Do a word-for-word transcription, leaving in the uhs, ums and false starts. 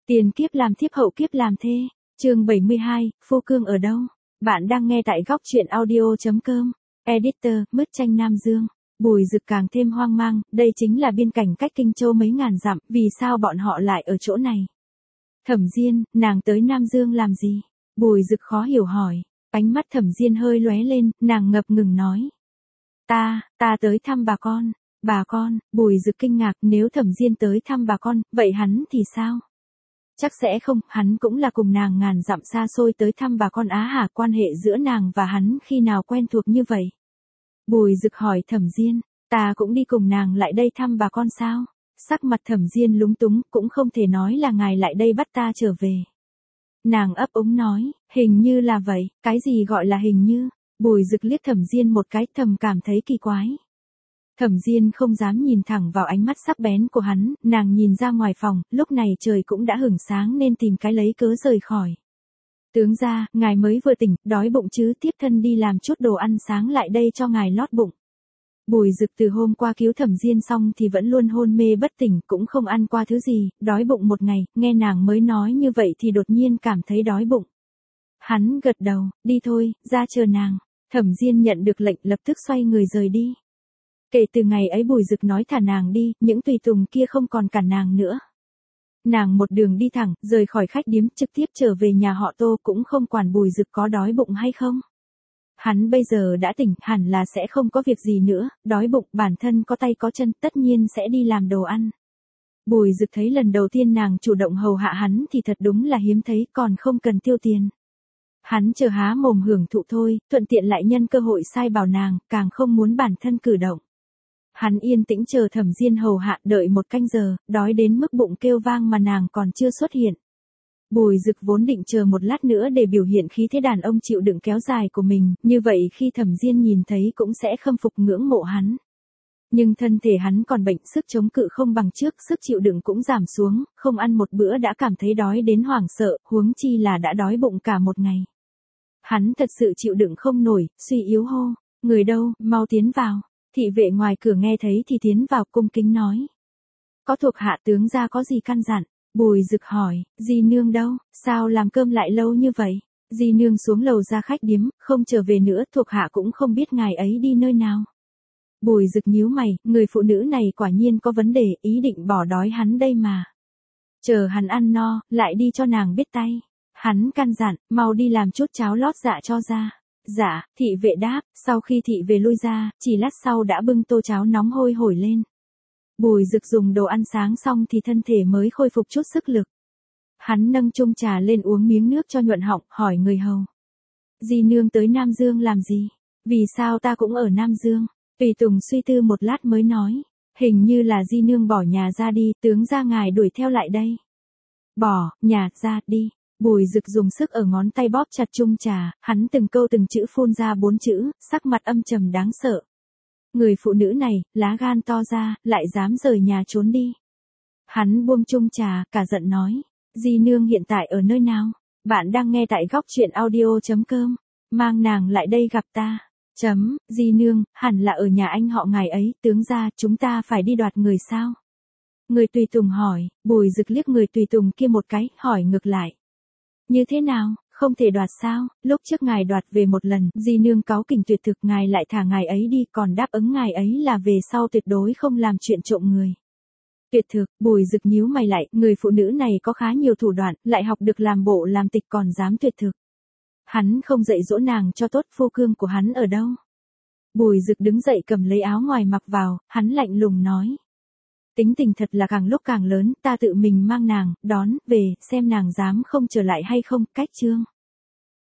Tiền kiếp làm thiếp hậu kiếp làm thê. Chương bảy mươi hai, Phu Cương ở đâu? Bạn đang nghe tại góc truyện audio chấm com. Editor, Mứt Chanh Nam Dương. Bùi Dực càng thêm hoang mang, đây chính là biên cảnh cách Kinh Châu mấy ngàn dặm, vì sao bọn họ lại ở chỗ này? Thẩm Diên, nàng tới Nam Dương làm gì? Bùi Dực khó hiểu hỏi. Ánh mắt Thẩm Diên hơi lóe lên, nàng ngập ngừng nói. Ta, ta tới thăm bà con. Bà con, Bùi Dực kinh ngạc, nếu Thẩm Diên tới thăm bà con, vậy hắn thì sao? Chắc sẽ không, hắn cũng là cùng nàng ngàn dặm xa xôi tới thăm bà con á hả, quan hệ giữa nàng và hắn khi nào quen thuộc như vậy? Bùi Dực hỏi Thẩm Diên, ta cũng đi cùng nàng lại đây thăm bà con sao? Sắc mặt Thẩm Diên lúng túng, cũng không thể nói là ngài lại đây bắt ta trở về. Nàng ấp úng nói, hình như là vậy, cái gì gọi là hình như? Bùi Dực liếc Thẩm Diên một cái, thầm cảm thấy kỳ quái. Thẩm Diên không dám nhìn thẳng vào ánh mắt sắc bén của hắn, nàng nhìn ra ngoài phòng, lúc này trời cũng đã hửng sáng nên tìm cái lấy cớ rời khỏi. Tướng gia, ngài mới vừa tỉnh, đói bụng chứ, tiếp thân đi làm chút đồ ăn sáng lại đây cho ngài lót bụng. Bùi Dực từ hôm qua cứu Thẩm Diên xong thì vẫn luôn hôn mê bất tỉnh, cũng không ăn qua thứ gì, đói bụng một ngày, nghe nàng mới nói như vậy thì đột nhiên cảm thấy đói bụng. Hắn gật đầu, đi thôi, ra chờ nàng. Thẩm Diên nhận được lệnh lập tức xoay người rời đi. Kể từ ngày ấy Bùi Dực nói thả nàng đi, những tùy tùng kia không còn cản nàng nữa. Nàng một đường đi thẳng, rời khỏi khách điếm, trực tiếp trở về nhà họ Tô, cũng không quản Bùi Dực có đói bụng hay không. Hắn bây giờ đã tỉnh, hẳn là sẽ không có việc gì nữa, đói bụng, bản thân có tay có chân, tất nhiên sẽ đi làm đồ ăn. Bùi Dực thấy lần đầu tiên nàng chủ động hầu hạ hắn thì thật đúng là hiếm thấy, còn không cần tiêu tiền. Hắn chờ há mồm hưởng thụ thôi, thuận tiện lại nhân cơ hội sai bảo nàng, càng không muốn bản thân cử động. Hắn yên tĩnh chờ Thẩm Diên hầu hạ, đợi một canh giờ, đói đến mức bụng kêu vang mà nàng còn chưa xuất hiện. Bùi Dực vốn định chờ một lát nữa để biểu hiện khí thế đàn ông chịu đựng kéo dài của mình, như vậy khi Thẩm Diên nhìn thấy cũng sẽ khâm phục ngưỡng mộ hắn. Nhưng thân thể hắn còn bệnh, sức chống cự không bằng trước, sức chịu đựng cũng giảm xuống, không ăn một bữa đã cảm thấy đói đến hoảng sợ, huống chi là đã đói bụng cả một ngày. Hắn thật sự chịu đựng không nổi, suy yếu hô, người đâu, mau tiến vào. Thị vệ ngoài cửa nghe thấy thì tiến vào cung kính nói. Có thuộc hạ tướng gia có gì căn dặn? Bùi Dực hỏi, Di nương đâu, sao làm cơm lại lâu như vậy? Di nương xuống lầu ra khách điếm, không trở về nữa, thuộc hạ cũng không biết ngài ấy đi nơi nào. Bùi Dực nhíu mày, người phụ nữ này quả nhiên có vấn đề, ý định bỏ đói hắn đây mà. Chờ hắn ăn no, lại đi cho nàng biết tay. Hắn căn dặn, mau đi làm chút cháo lót dạ cho ra. Dạ, thị vệ đáp, sau khi thị vệ lui ra, chỉ lát sau đã bưng tô cháo nóng hôi hổi lên. Bùi Dực dùng đồ ăn sáng xong thì thân thể mới khôi phục chút sức lực. Hắn nâng chung trà lên uống miếng nước cho nhuận họng, hỏi người hầu. Di nương tới Nam Dương làm gì? Vì sao ta cũng ở Nam Dương? Tùy tùng suy tư một lát mới nói, hình như là Di nương bỏ nhà ra đi, tướng gia ngài đuổi theo lại đây. Bỏ, nhà, ra, đi. Bùi Dực dùng sức ở ngón tay bóp chặt chung trà, hắn từng câu từng chữ phun ra bốn chữ, sắc mặt âm trầm đáng sợ. Người phụ nữ này, lá gan to ra, lại dám rời nhà trốn đi. Hắn buông chung trà, cả giận nói, Di nương hiện tại ở nơi nào? Bạn đang nghe tại góc truyện audio chấm com, mang nàng lại đây gặp ta. Chấm, Di nương, hẳn là ở nhà anh họ ngài ấy, tướng gia, chúng ta phải đi đoạt người sao? Người tùy tùng hỏi, Bùi Dực liếc người tùy tùng kia một cái, hỏi ngược lại. Như thế nào, không thể đoạt sao, lúc trước ngài đoạt về một lần, Di nương cáu kỉnh tuyệt thực, ngài lại thả ngài ấy đi, còn đáp ứng ngài ấy là về sau tuyệt đối không làm chuyện trộm người. Tuyệt thực, Bùi Dực nhíu mày lại, người phụ nữ này có khá nhiều thủ đoạn, lại học được làm bộ làm tịch còn dám tuyệt thực. Hắn không dạy dỗ nàng cho tốt, phu cương của hắn ở đâu? Bùi Dực đứng dậy cầm lấy áo ngoài mặc vào, hắn lạnh lùng nói. Tính tình thật là càng lúc càng lớn, ta tự mình mang nàng, đón, về, xem nàng dám không trở lại hay không, cách chương.